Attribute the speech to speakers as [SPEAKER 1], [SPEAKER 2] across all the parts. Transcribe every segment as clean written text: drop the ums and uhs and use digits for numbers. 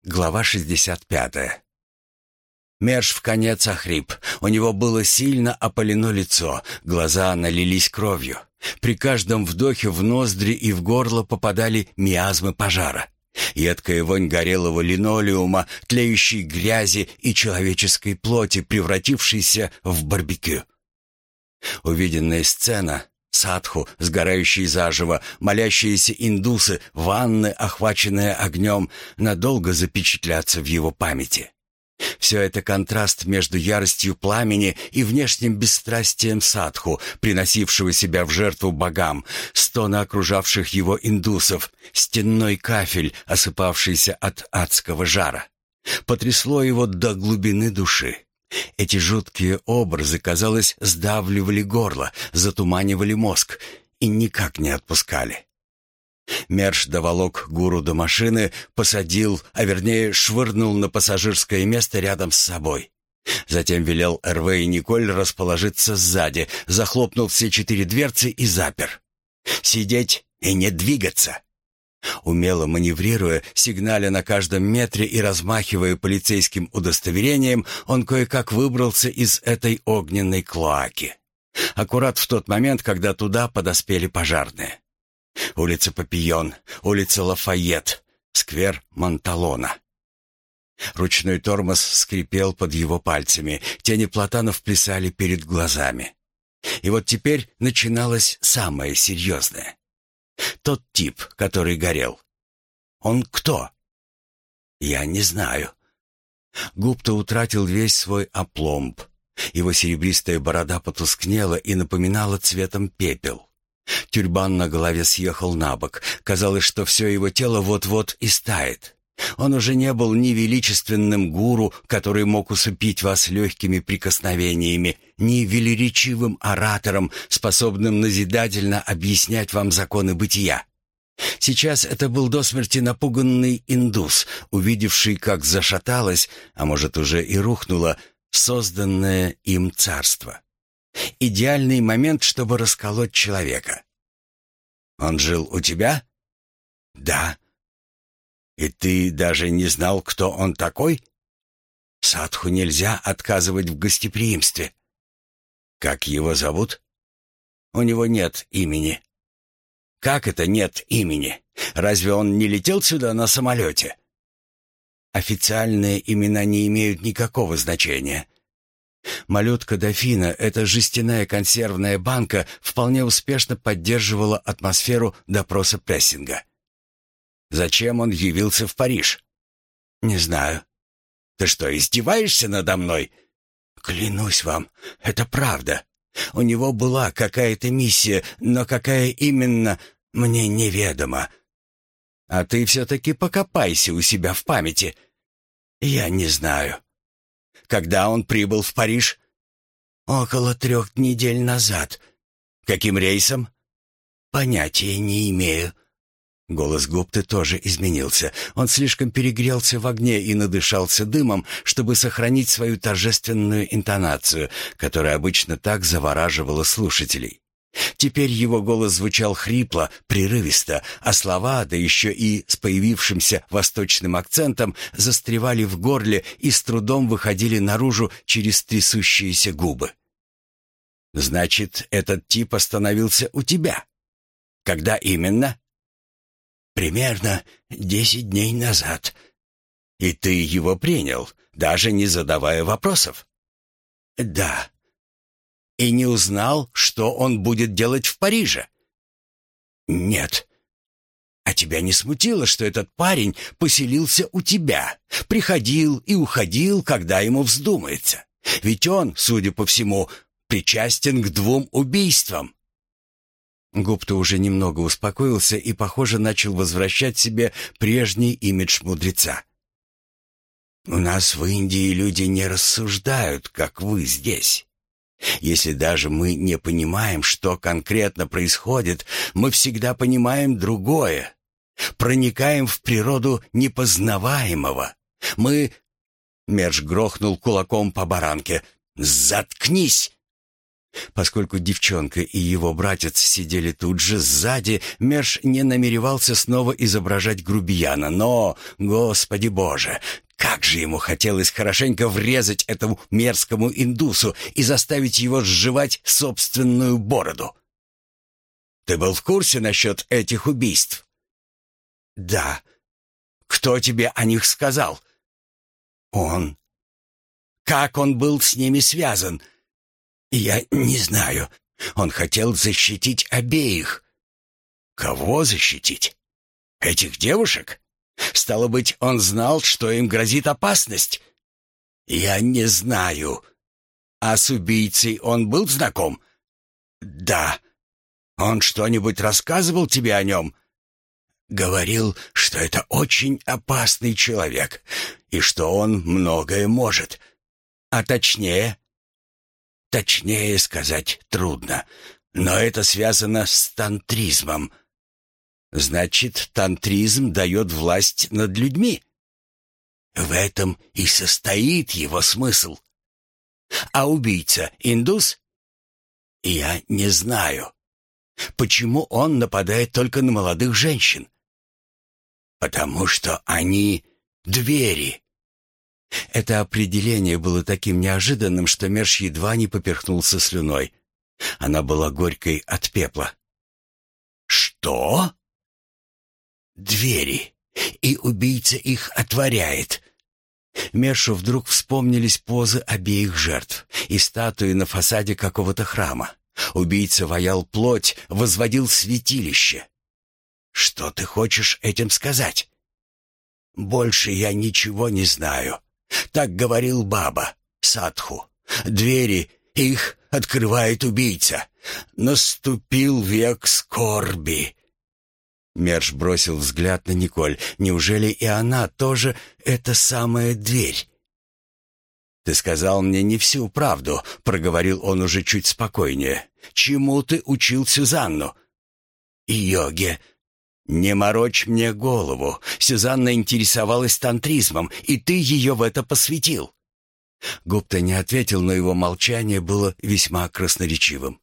[SPEAKER 1] Глава 65. Мерш вконец охрип. У него было сильно опалено лицо, глаза налились кровью. При каждом вдохе в ноздри и в горло попадали миазмы пожара. Едкая вонь горелого линолеума, тлеющей грязи и человеческой плоти, превратившейся в барбекю. Увиденная сцена, садху, сгорающие заживо, молящиеся индусы, ванны, охваченные огнем, надолго запечатлятся в его памяти. Все это контраст между яростью пламени и внешним бесстрастием садху, приносившего себя в жертву богам, стоны окружавших его индусов, стенной кафель, осыпавшийся от адского жара. Потрясло его до глубины души. Эти жуткие образы, казалось, сдавливали горло, затуманивали мозг и никак не отпускали. Мерш доволок гуру до машины, посадил, а вернее швырнул на пассажирское место рядом с собой. Затем велел Эрве и Николь расположиться сзади, захлопнул все 4 дверцы и запер. «Сидеть и не двигаться!» Умело маневрируя, сигналя на каждом метре и размахивая полицейским удостоверением, он кое-как выбрался из этой огненной клоаки. Аккурат в тот момент, когда туда подоспели пожарные. Улица Папийон, улица Лафайет, сквер Монталона. Ручной тормоз скрипел под его пальцами, тени платанов плясали перед глазами. И вот теперь начиналось самое серьезное. Тот тип, который горел. Он кто? Я не знаю. Гупта утратил весь свой апломб. Его серебристая борода потускнела и напоминала цветом пепел. Тюрбан на голове съехал на бок. Казалось, что все его тело вот-вот истает. Он уже не был ни величественным гуру, который мог усыпить вас легкими прикосновениями, ни велеречивым оратором, способным назидательно объяснять вам законы бытия. Сейчас это был до смерти напуганный индус, увидевший, как зашаталось, а может уже и рухнуло, созданное им царство. Идеальный момент, чтобы расколоть человека. «Он жил у тебя?» «Да». «И ты даже не знал, кто он такой?» «Садху нельзя отказывать в гостеприимстве». «Как его зовут?» «У него нет имени». «Как это нет имени? Разве он не летел сюда на самолете?» «Официальные имена не имеют никакого значения». Малютка-дофина, эта жестяная консервная банка, вполне успешно поддерживала атмосферу допроса прессинга. «Зачем он явился в Париж?» «Не знаю». «Ты что, издеваешься надо мной?» «Клянусь вам, это правда. У него была какая-то миссия, но какая именно, мне неведомо». «А ты все-таки покопайся у себя в памяти». «Я не знаю». «Когда он прибыл в Париж?» «Около 3 недель назад». «Каким рейсом?» «Понятия не имею». Голос Гупты тоже изменился. Он слишком перегрелся в огне и надышался дымом, чтобы сохранить свою торжественную интонацию, которая обычно так завораживала слушателей. Теперь его голос звучал хрипло, прерывисто, а слова, да еще и с появившимся восточным акцентом, застревали в горле и с трудом выходили наружу через трясущиеся губы. «Значит, этот тип остановился у тебя? Когда именно?» «Примерно 10 дней назад». «И ты его принял, даже не задавая вопросов?» «Да». «И не узнал, что он будет делать в Париже?» «Нет». «А тебя не смутило, что этот парень поселился у тебя, приходил и уходил, когда ему вздумается? Ведь он, судя по всему, причастен к 2 убийствам». Гупта уже немного успокоился и, похоже, начал возвращать себе прежний имидж мудреца. «У нас в Индии люди не рассуждают, как вы здесь. Если даже мы не понимаем, что конкретно происходит, мы всегда понимаем другое. Проникаем в природу непознаваемого. Мы...» Мерш грохнул кулаком по баранке. «Заткнись!» Поскольку девчонка и его братец сидели тут же сзади, Мерш не намеревался снова изображать грубияна, но, Господи Боже, как же ему хотелось хорошенько врезать этому мерзкому индусу и заставить его сживать собственную бороду. «Ты был в курсе насчет этих убийств?» «Да». «Кто тебе о них сказал?» «Он». «Как он был с ними связан?» «Я не знаю. Он хотел защитить обеих». «Кого защитить? Этих девушек? Стало быть, он знал, что им грозит опасность?» «Я не знаю». «А с убийцей он был знаком?» «Да». «Он что-нибудь рассказывал тебе о нем?» «Говорил, что это очень опасный человек, и что он многое может. А точнее...» «Точнее сказать трудно, но это связано с тантризмом». «Значит, тантризм дает власть над людьми?» «В этом и состоит его смысл». «А убийца индус?» «Я не знаю». «Почему он нападает только на молодых женщин?» «Потому что они двери». Это определение было таким неожиданным, что Мерш едва не поперхнулся слюной. Она была горькой от пепла. «Что?» «Двери, и убийца их отворяет». Мершу вдруг вспомнились позы обеих жертв и статуи на фасаде какого-то храма. Убийца ваял плоть, возводил святилище. «Что ты хочешь этим сказать?» «Больше я ничего не знаю. Так говорил Баба, Садху. Двери, их открывает убийца. Наступил век скорби». Мерш бросил взгляд на Николь. Неужели и она тоже эта самая дверь? «Ты сказал мне не всю правду», — проговорил он уже чуть спокойнее. «Чему ты учил Сюзанну?» «Йоге». «Не морочь мне голову. Сюзанна интересовалась тантризмом, и ты ее в это посвятил». Гупта не ответил, но его молчание было весьма красноречивым.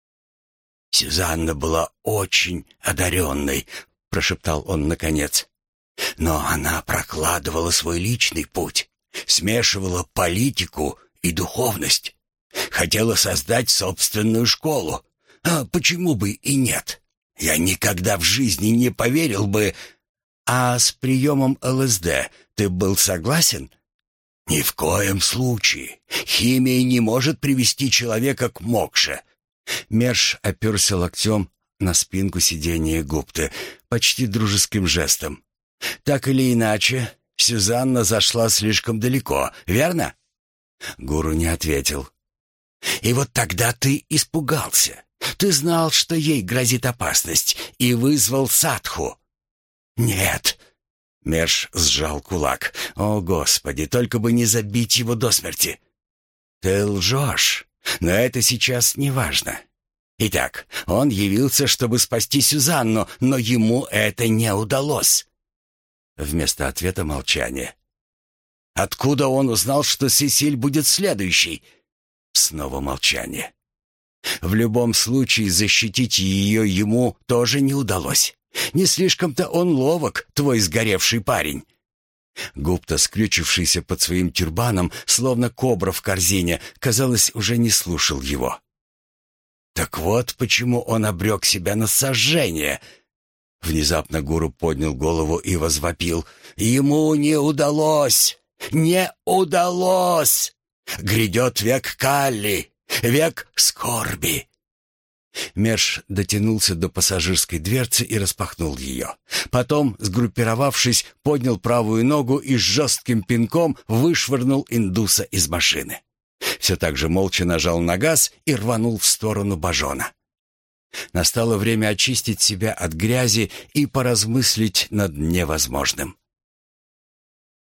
[SPEAKER 1] «Сюзанна была очень одаренной», — прошептал он наконец. «Но она прокладывала свой личный путь, смешивала политику и духовность. Хотела создать собственную школу. А почему бы и нет? Я никогда в жизни не поверил бы. А с приемом ЛСД ты был согласен?» «Ни в коем случае. Химия не может привести человека к мокше». Мерш оперся локтем на спинку сиденья Гупты, почти дружеским жестом. «Так или иначе, Сюзанна зашла слишком далеко, верно?» Гуру не ответил. «И вот тогда ты испугался. Ты знал, что ей грозит опасность, и вызвал Садху». «Нет». Мерш сжал кулак. «О, Господи, только бы не забить его до смерти». «Ты лжешь, но это сейчас не важно. Итак, он явился, чтобы спасти Сюзанну, но ему это не удалось». Вместо ответа молчание. «Откуда он узнал, что Сесиль будет следующей?» Снова молчание. «В любом случае защитить ее ему тоже не удалось. Не слишком-то он ловок, твой сгоревший парень». Гупта, скрючившийся под своим тюрбаном, словно кобра в корзине, казалось, уже не слушал его. «Так вот почему он обрек себя на сожжение». Внезапно Гуру поднял голову и возвопил. «Ему не удалось! Не удалось! Грядет век Калли, век скорби!» Мерш дотянулся до пассажирской дверцы и распахнул ее. Потом, сгруппировавшись, поднял правую ногу и с жестким пинком вышвырнул индуса из машины. Все так же молча нажал на газ и рванул в сторону Бажона. Настало время очистить себя от грязи и поразмыслить над невозможным.